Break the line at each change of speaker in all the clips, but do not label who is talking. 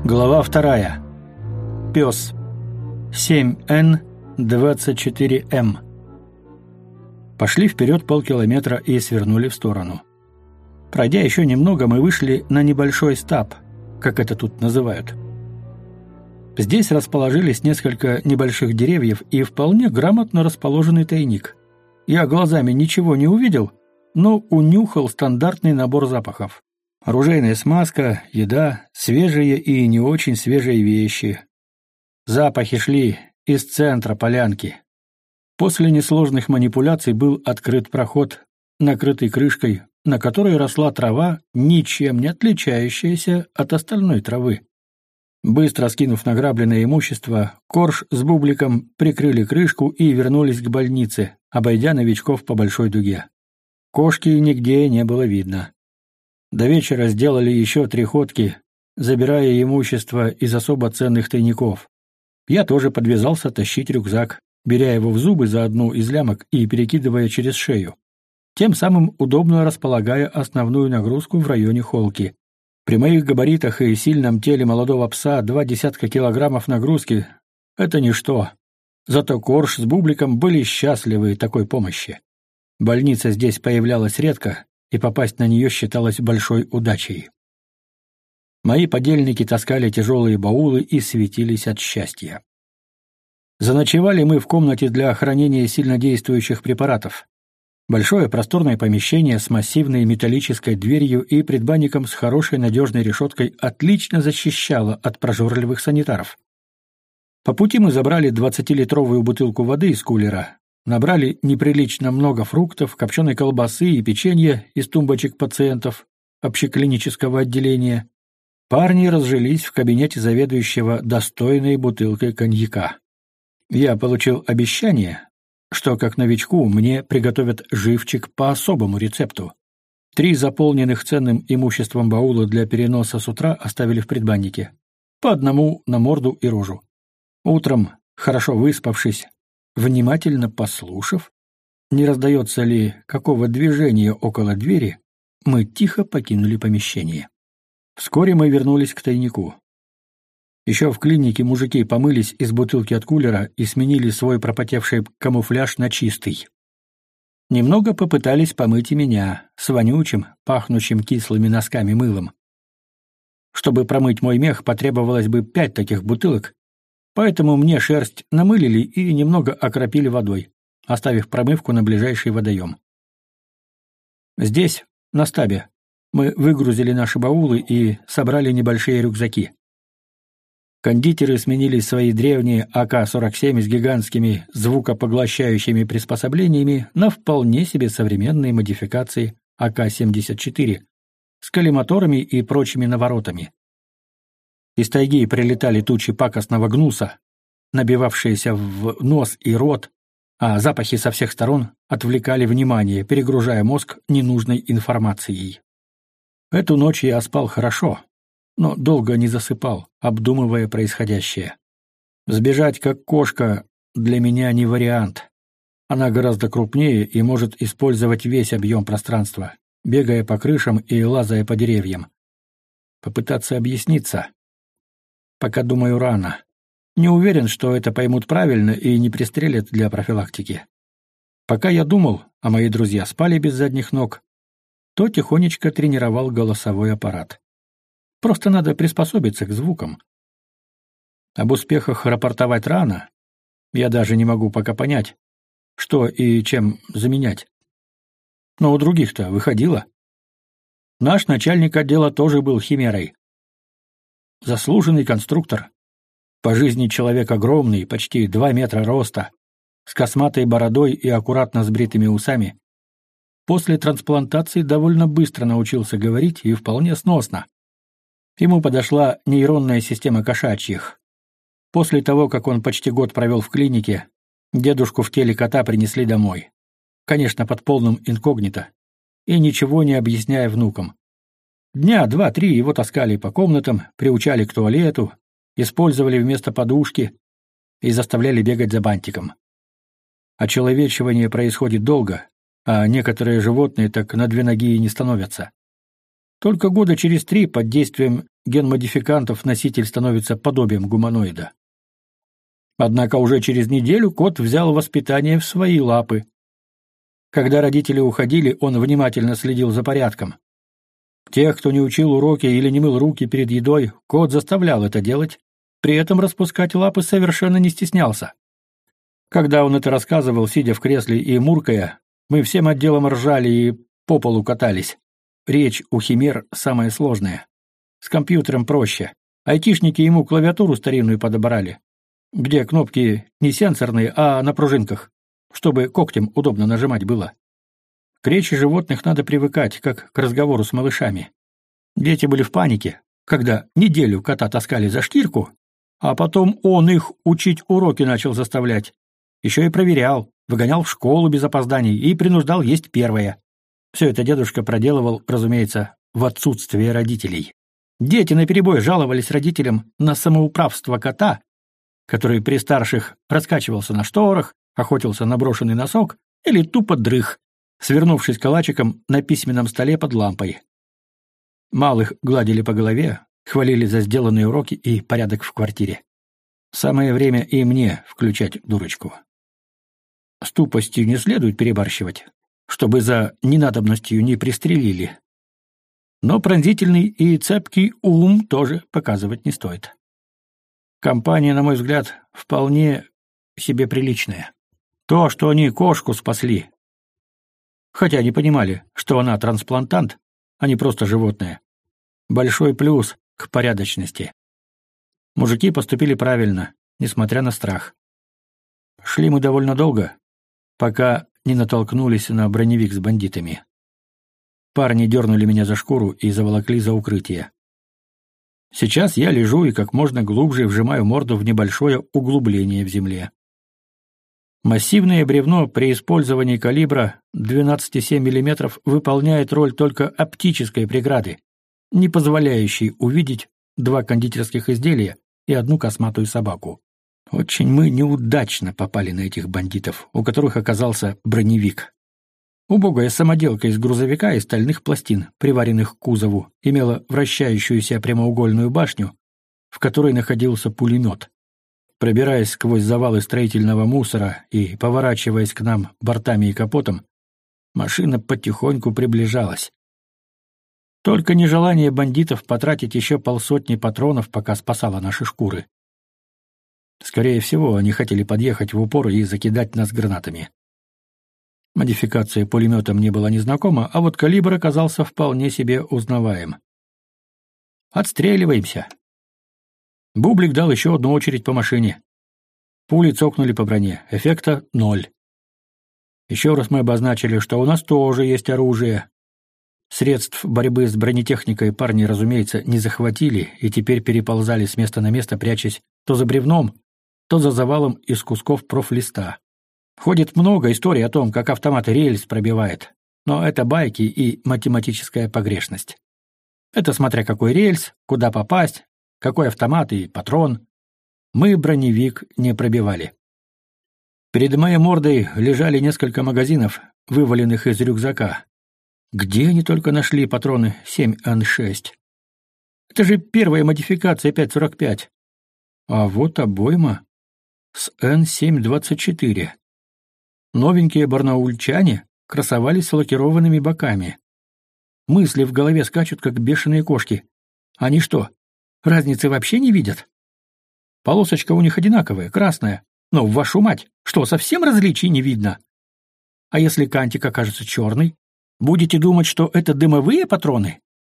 Глава 2. Пес. 7N24M. Пошли вперед полкилометра и свернули в сторону. Пройдя еще немного, мы вышли на небольшой стаб, как это тут называют. Здесь расположились несколько небольших деревьев и вполне грамотно расположенный тайник. Я глазами ничего не увидел, но унюхал стандартный набор запахов. Оружейная смазка, еда, свежие и не очень свежие вещи. Запахи шли из центра полянки. После несложных манипуляций был открыт проход, накрытый крышкой, на которой росла трава, ничем не отличающаяся от остальной травы. Быстро скинув награбленное имущество, Корж с Бубликом прикрыли крышку и вернулись к больнице, обойдя новичков по большой дуге. Кошки нигде не было видно. До вечера сделали еще 3 ходки, забирая имущество из особо ценных тайников. Я тоже подвязался тащить рюкзак, беря его в зубы за одну из лямок и перекидывая через шею, тем самым удобно располагая основную нагрузку в районе холки. При моих габаритах и сильном теле молодого пса 20 килограммов нагрузки — это ничто. Зато Корж с Бубликом были счастливы такой помощи. Больница здесь появлялась редко, и попасть на нее считалось большой удачей. Мои подельники таскали тяжелые баулы и светились от счастья. Заночевали мы в комнате для хранения сильнодействующих препаратов. Большое просторное помещение с массивной металлической дверью и предбанником с хорошей надежной решеткой отлично защищало от прожорливых санитаров. По пути мы забрали 20-литровую бутылку воды из кулера, набрали неприлично много фруктов, копченой колбасы и печенья из тумбочек пациентов общеклинического отделения. Парни разжились в кабинете заведующего достойной бутылкой коньяка. Я получил обещание, что как новичку мне приготовят живчик по особому рецепту. 3 заполненных ценным имуществом баула для переноса с утра оставили в предбаннике. По одному на морду и рожу. Утром, хорошо выспавшись, внимательно послушав, не раздается ли какого движения около двери, мы тихо покинули помещение. Вскоре мы вернулись к тайнику. Еще в клинике мужики помылись из бутылки от кулера и сменили свой пропотевший камуфляж на чистый. Немного попытались помыть и меня с вонючим, пахнущим кислыми носками мылом. Чтобы промыть мой мех, потребовалось бы 5 таких бутылок, поэтому мне шерсть намылили и немного окропили водой, оставив промывку на ближайший водоем. Здесь, на стабе, мы выгрузили наши баулы и собрали небольшие рюкзаки. Кондитеры сменили свои древние АК-47 с гигантскими звукопоглощающими приспособлениями на вполне себе современные модификации АК-74 с коллиматорами и прочими наворотами. Из тайги прилетали тучи пакостного гнуса, набивавшиеся в нос и рот, а запахи со всех сторон отвлекали внимание, перегружая мозг ненужной информацией. Эту ночь я спал хорошо, но долго не засыпал, обдумывая происходящее. Сбежать как кошка для меня не вариант. Она гораздо крупнее и может использовать весь объем пространства, бегая по крышам и лазая по деревьям. Попытаться объясниться? Пока, думаю, рано. Не уверен, что это поймут правильно и не пристрелят для профилактики. Пока я думал, а мои друзья спали без задних ног, то тихонечко тренировал голосовой аппарат. Просто надо приспособиться к звукам. Об успехах рапортовать рано. Я даже не могу пока понять, что и чем заменять. Но у других-то выходило. Наш начальник отдела тоже был химерой. Заслуженный конструктор. По жизни человек огромный, почти 2 метра роста, с косматой бородой и аккуратно сбритыми усами. После трансплантации довольно быстро научился говорить и вполне сносно. Ему подошла нейронная система кошачьих. После того, как он почти год провел в клинике, дедушку в теле кота принесли домой. Конечно, под полным инкогнито. И ничего не объясняя внукам. Дня 2-3 его таскали по комнатам, приучали к туалету, использовали вместо подушки и заставляли бегать за бантиком. Очеловечивание происходит долго, а некоторые животные так на 2 ноги и не становятся. Только года через 3 под действием генмодификантов носитель становится подобием гуманоида. Однако уже через неделю кот взял воспитание в свои лапы. Когда родители уходили, он внимательно следил за порядком. Тех, кто не учил уроки или не мыл руки перед едой, кот заставлял это делать, при этом распускать лапы совершенно не стеснялся. Когда он это рассказывал, сидя в кресле и муркая, мы всем отделом ржали и по полу катались. Речь у химер самая сложная. С компьютером проще. Айтишники ему клавиатуру старинную подобрали, где кнопки не сенсорные, а на пружинках, чтобы когтем удобно нажимать было. К речи животных надо привыкать, как к разговору с малышами. Дети были в панике, когда неделю кота таскали за шкирку, а потом он их учить уроки начал заставлять. Еще и проверял, выгонял в школу без опозданий и принуждал есть первое. Все это дедушка проделывал, разумеется, в отсутствие родителей. Дети наперебой жаловались родителям на самоуправство кота, который при старших раскачивался на шторах, охотился на брошенный носок или тупо дрых, свернувшись калачиком на письменном столе под лампой. Малых гладили по голове, хвалили за сделанные уроки и порядок в квартире. Самое время и мне включать дурочку. С тупостью не следует перебарщивать, чтобы за ненадобностью не пристрелили. Но пронзительный и цепкий ум тоже показывать не стоит. Компания, на мой взгляд, вполне себе приличная. То, что они кошку спасли, хотя не понимали, что она трансплантант, а не просто животное. Большой плюс к порядочности. Мужики поступили правильно, несмотря на страх. Шли мы довольно долго, пока не натолкнулись на броневик с бандитами. Парни дернули меня за шкуру и заволокли за укрытие. Сейчас я лежу и как можно глубже вжимаю морду в небольшое углубление в земле. Массивное бревно при использовании калибра 12,7 мм выполняет роль только оптической преграды, не позволяющей увидеть 2 кондитерских изделия и 1 косматую собаку. Очень мы неудачно попали на этих бандитов, у которых оказался броневик. Убогая самоделка из грузовика и стальных пластин, приваренных к кузову, имела вращающуюся прямоугольную башню, в которой находился пулемет. Пробираясь сквозь завалы строительного мусора и поворачиваясь к нам бортами и капотом, машина потихоньку приближалась. Только нежелание бандитов потратить еще 50 патронов, пока спасало наши шкуры. Скорее всего, они хотели подъехать в упор и закидать нас гранатами. Модификация пулемета мне была незнакома, а вот калибр оказался вполне себе узнаваем. «Отстреливаемся!» Бублик дал еще одну очередь по машине. Пули цокнули по броне. Эффекта 0. Еще раз мы обозначили, что у нас тоже есть оружие. Средств борьбы с бронетехникой парни, разумеется, не захватили и теперь переползали с места на место, прячась то за бревном, то за завалом из кусков профлиста. Ходит много историй о том, как автомат рельс пробивает, но это байки и математическая погрешность. Это смотря какой рельс, куда попасть, какой автомат и патрон. Мы броневик не пробивали. Перед моей мордой лежали несколько магазинов, вываленных из рюкзака. Где они только нашли патроны 7Н6? Это же первая модификация 5.45. А вот обойма с Н724. Новенькие барнаульчане красовались с лакированными боками. Мысли в голове скачут, как бешеные кошки. Они что, разницы вообще не видят? Полосочка у них одинаковая, красная. Но, вашу мать, что, совсем различий не видно? А если кантик окажется черный? Будете думать, что это дымовые патроны?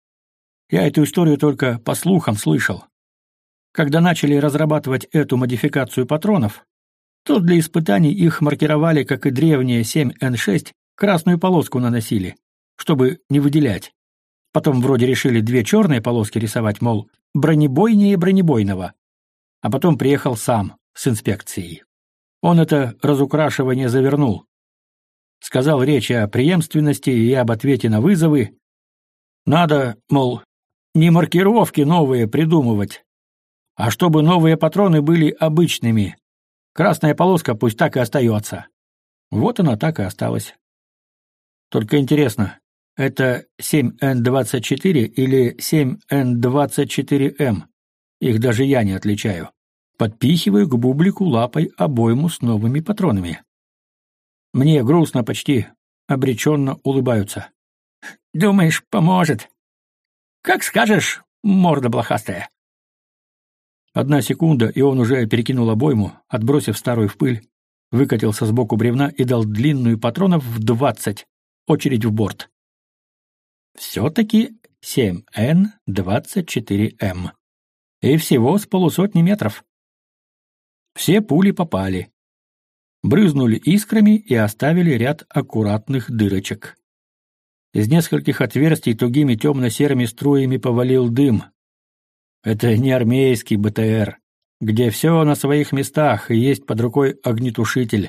Я эту историю только по слухам слышал. Когда начали разрабатывать эту модификацию патронов, то для испытаний их маркировали, как и древние 7Н6, красную полоску наносили, чтобы не выделять. Потом вроде решили 2 черные полоски рисовать, мол, бронебойнее бронебойного. А потом приехал сам с инспекцией. Он это разукрашивание завернул. Сказал речь о преемственности и об ответе на вызовы. Надо, мол, не маркировки новые придумывать, а чтобы новые патроны были обычными. Красная полоска пусть так и остается. Вот она так и осталась. Только интересно, Это 7Н-24 или 7Н-24М. Их даже я не отличаю. Подпихиваю к бублику лапой обойму с новыми патронами. Мне грустно, почти обреченно улыбаются. «Думаешь, поможет? Как скажешь, морда блохастая». 1 секунда, и он уже перекинул обойму, отбросив старую в пыль, выкатился сбоку бревна и дал длинную патронов в 20, очередь в борт. Все-таки 7Н-24М. И всего с полусотни метров. Все пули попали. Брызнули искрами и оставили ряд аккуратных дырочек. Из нескольких отверстий тугими темно-серыми струями повалил дым. Это не армейский БТР, где все на своих местах и есть под рукой огнетушитель.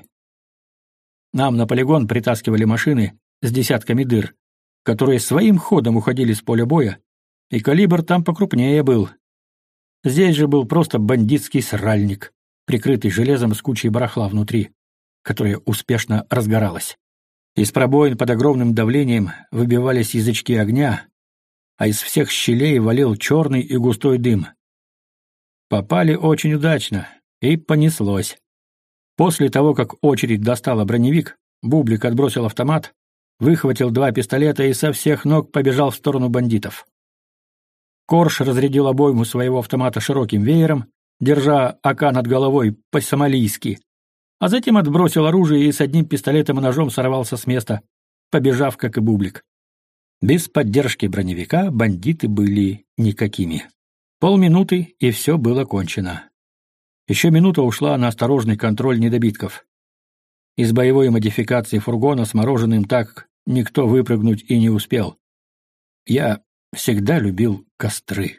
Нам на полигон притаскивали машины с десятками дыр, которые своим ходом уходили с поля боя, и калибр там покрупнее был. Здесь же был просто бандитский сральник, прикрытый железом с кучей барахла внутри, которое успешно разгоралось. Из пробоин под огромным давлением выбивались язычки огня, а из всех щелей валил черный и густой дым. Попали очень удачно, и понеслось. После того, как очередь достала броневик, Бублик отбросил автомат, выхватил 2 пистолета и со всех ног побежал в сторону бандитов. Корж разрядил обойму своего автомата широким веером, держа АК над головой по-сомалийски, а затем отбросил оружие и с одним пистолетом и ножом сорвался с места, побежав, как и Бублик. Без поддержки броневика бандиты были никакими. Полминуты, и все было кончено. Еще минута ушла на осторожный контроль недобитков. Из боевой модификации фургона с мороженым так никто выпрыгнуть и не успел. Я всегда любил костры.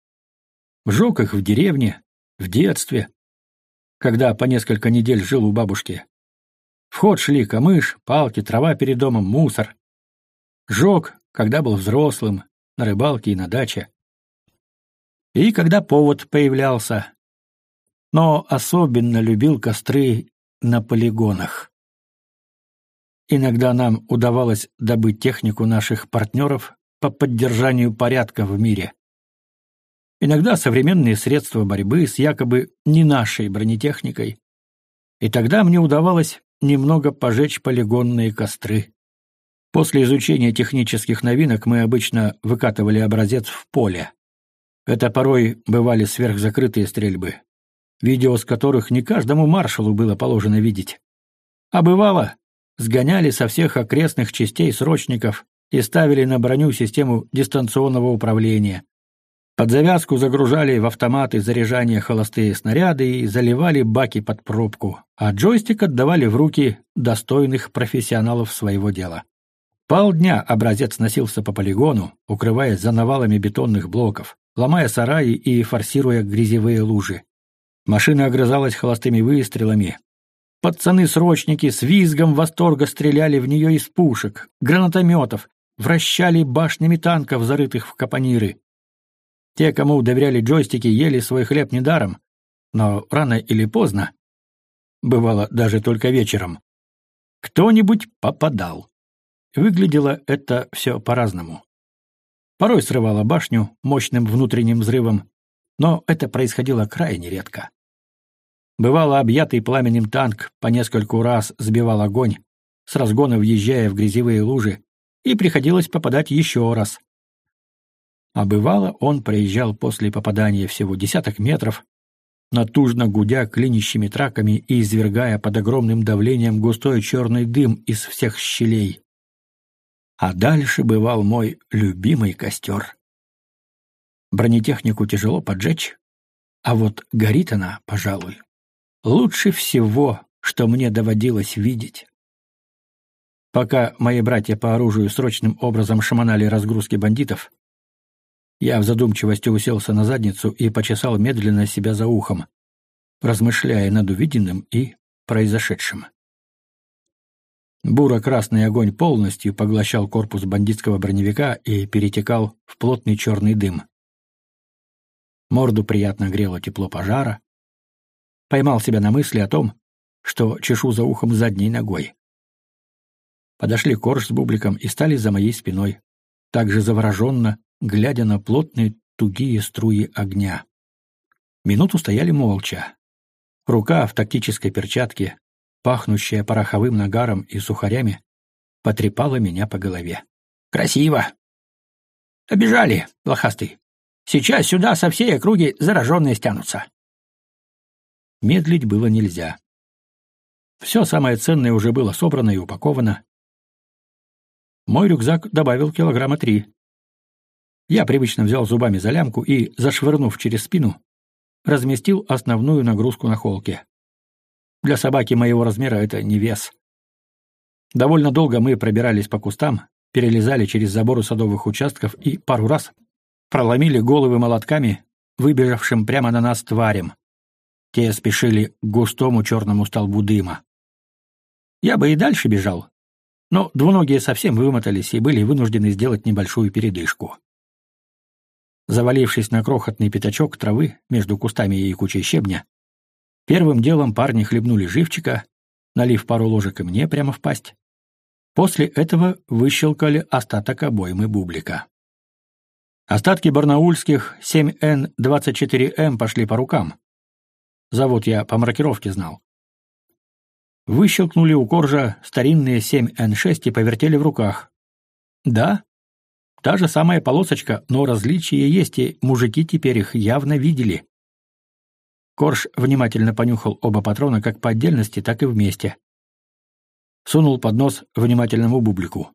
Жег их в деревне, в детстве, когда по несколько недель жил у бабушки. В ход шли камыш, палки, трава перед домом, мусор. Жег, когда был взрослым, на рыбалке и на даче. И когда повод появлялся. Но особенно любил костры на полигонах. Иногда нам удавалось добыть технику наших партнеров по поддержанию порядка в мире. Иногда современные средства борьбы с якобы не нашей бронетехникой. И тогда мне удавалось немного пожечь полигонные костры. После изучения технических новинок мы обычно выкатывали образец в поле. Это порой бывали сверхзакрытые стрельбы, видео с которых не каждому маршалу было положено видеть. А бывало, сгоняли со всех окрестных частей срочников и ставили на броню систему дистанционного управления. Под завязку загружали в автоматы заряжания холостые снаряды и заливали баки под пробку, а джойстик отдавали в руки достойных профессионалов своего дела. Полдня образец носился по полигону, укрываясь за навалами бетонных блоков, ломая сараи и форсируя грязевые лужи. Машина огрызалась холостыми выстрелами. Пацаны-срочники с визгом восторга стреляли в нее из пушек, гранатометов, вращали башнями танков, зарытых в капониры. Те, кому доверяли джойстики, ели свой хлеб недаром, но рано или поздно, бывало даже только вечером, кто-нибудь попадал. Выглядело это все по-разному. Порой срывало башню мощным внутренним взрывом, но это происходило крайне редко. Бывало, объятый пламенем танк по нескольку раз сбивал огонь, с разгона въезжая в грязевые лужи, и приходилось попадать еще раз. А бывало, он проезжал после попадания всего десяток метров, натужно гудя клинящими траками и извергая под огромным давлением густой черный дым из всех щелей. А дальше бывал мой любимый костер. Бронетехнику тяжело поджечь, а вот горит она, пожалуй, лучше всего, что мне доводилось видеть. Пока мои братья по оружию срочным образом шаманали разгрузки бандитов, я в задумчивости уселся на задницу и почесал медленно себя за ухом, размышляя над увиденным и произошедшим. Буро-красный огонь полностью поглощал корпус бандитского броневика и перетекал в плотный черный дым. Морду приятно грело тепло пожара. Поймал себя на мысли о том, что чешу за ухом задней ногой. Подошли Корж с Бубликом и стали за моей спиной, также завороженно, глядя на плотные тугие струи огня. Минуту стояли молча. Рука в тактической перчатке, пахнущая пороховым нагаром и сухарями, потрепала меня по голове. «Красиво! Обижали, блохастый. Сейчас сюда со всей округи зараженные стянутся». Медлить было нельзя. Все самое ценное уже было собрано и упаковано. Мой рюкзак добавил 3 килограмма. Я привычно взял зубами за лямку и, зашвырнув через спину, разместил основную нагрузку на холке. Для собаки моего размера это не вес. Довольно долго мы пробирались по кустам, перелезали через заборы садовых участков и пару раз проломили головы молотками, выбежавшим прямо на нас тварям. Те спешили к густому черному столбу дыма. Я бы и дальше бежал, но двуногие совсем вымотались и были вынуждены сделать небольшую передышку. Завалившись на крохотный пятачок травы между кустами и кучей щебня, первым делом парни хлебнули живчика, налив пару ложек и мне прямо в пасть. После этого выщелкали остаток обоймы Бублика. Остатки барнаульских 7Н-24М пошли по рукам. Завод я по маркировке знал. Выщелкнули у Коржа старинные 7Н6 и повертели в руках. Да, та же самая полосочка, но различия есть, и мужики теперь их явно видели. Корж внимательно понюхал оба патрона как по отдельности, так и вместе. Сунул под нос внимательному Бублику.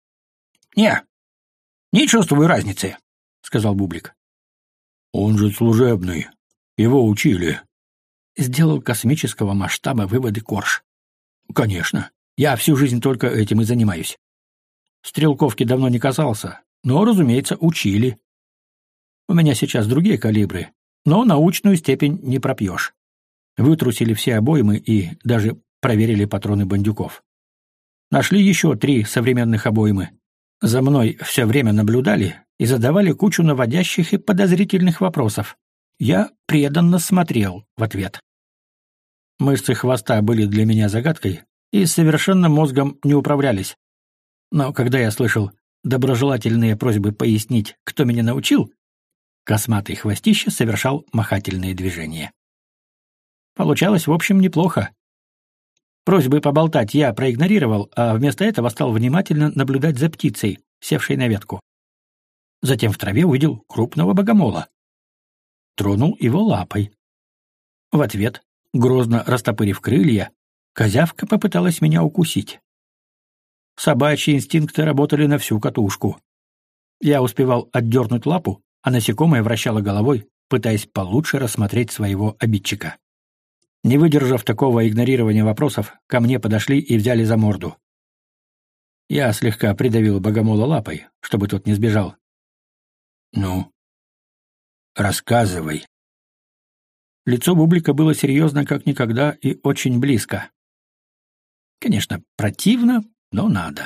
Не чувствую разницы», — сказал Бублик. «Он же служебный. Его учили». Сделал космического масштаба выводы Корж. «Конечно. Я всю жизнь только этим и занимаюсь. Стрелковки давно не касался, но, разумеется, учили. У меня сейчас другие калибры, но научную степень не пропьешь. Вытрусили все обоймы и даже проверили патроны бандюков. Нашли еще 3 современных обоймы. За мной все время наблюдали и задавали кучу наводящих и подозрительных вопросов. Я преданно смотрел в ответ. Мышцы хвоста были для меня загадкой и совершенно мозгом не управлялись. Но когда я слышал доброжелательные просьбы пояснить, кто меня научил, косматый хвостище совершал махательные движения. Получалось, в общем, неплохо. Просьбы поболтать я проигнорировал, а вместо этого стал внимательно наблюдать за птицей, севшей на ветку. Затем в траве увидел крупного богомола. Тронул его лапой. В ответ, грозно растопырив крылья, козявка попыталась меня укусить. Собачьи инстинкты работали на всю катушку. Я успевал отдернуть лапу, а насекомое вращало головой, пытаясь получше рассмотреть своего обидчика. Не выдержав такого игнорирования вопросов, ко мне подошли и взяли за морду. Я слегка придавил богомола лапой, чтобы тот не сбежал. «Ну, рассказывай». Лицо Бублика было серьезно как никогда и очень близко. Конечно, противно, но надо.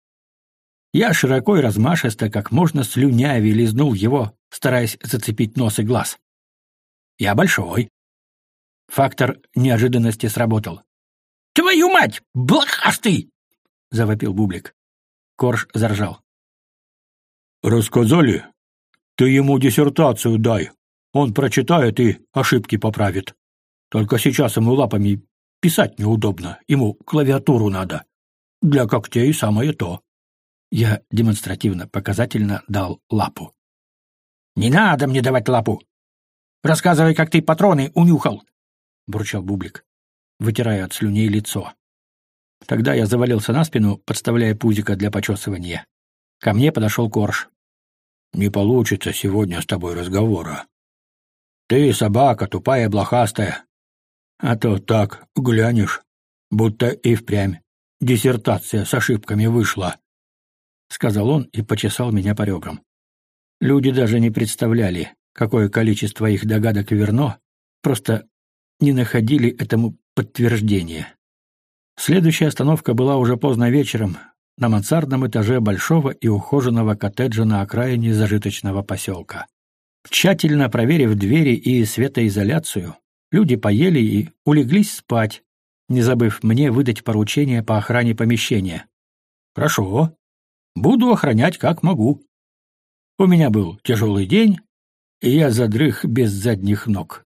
Я широко и размашисто, как можно слюнявее, лизнул его, стараясь зацепить нос и глаз. Я большой. Фактор неожиданности сработал. «Твою мать, блохастый!» — завопил Бублик. Корж заржал. «Рассказали? Ты ему диссертацию дай. Он прочитает и ошибки поправит. Только сейчас ему лапами писать неудобно, ему клавиатуру надо. Для когтей самое то». Я демонстративно, показательно дал лапу. «Не надо мне давать лапу! Рассказывай, как ты патроны унюхал!» — бурчал Бублик, вытирая от слюней лицо. Тогда я завалился на спину, подставляя пузико для почесывания. Ко мне подошел Корж. «Не получится сегодня с тобой разговора. Ты собака тупая, блохастая. А то так глянешь, будто и впрямь диссертация с ошибками вышла», — сказал он и почесал меня по ребрам. Люди даже не представляли, какое количество их догадок верно, просто не находили этому подтверждения. Следующая остановка была уже поздно вечером, на мансардном этаже большого и ухоженного коттеджа на окраине зажиточного поселка. Тщательно проверив двери и светоизоляцию, люди поели и улеглись спать, не забыв мне выдать поручение по охране помещения. Хорошо. Буду охранять как могу. У меня был тяжелый день, и я задрых без задних ног.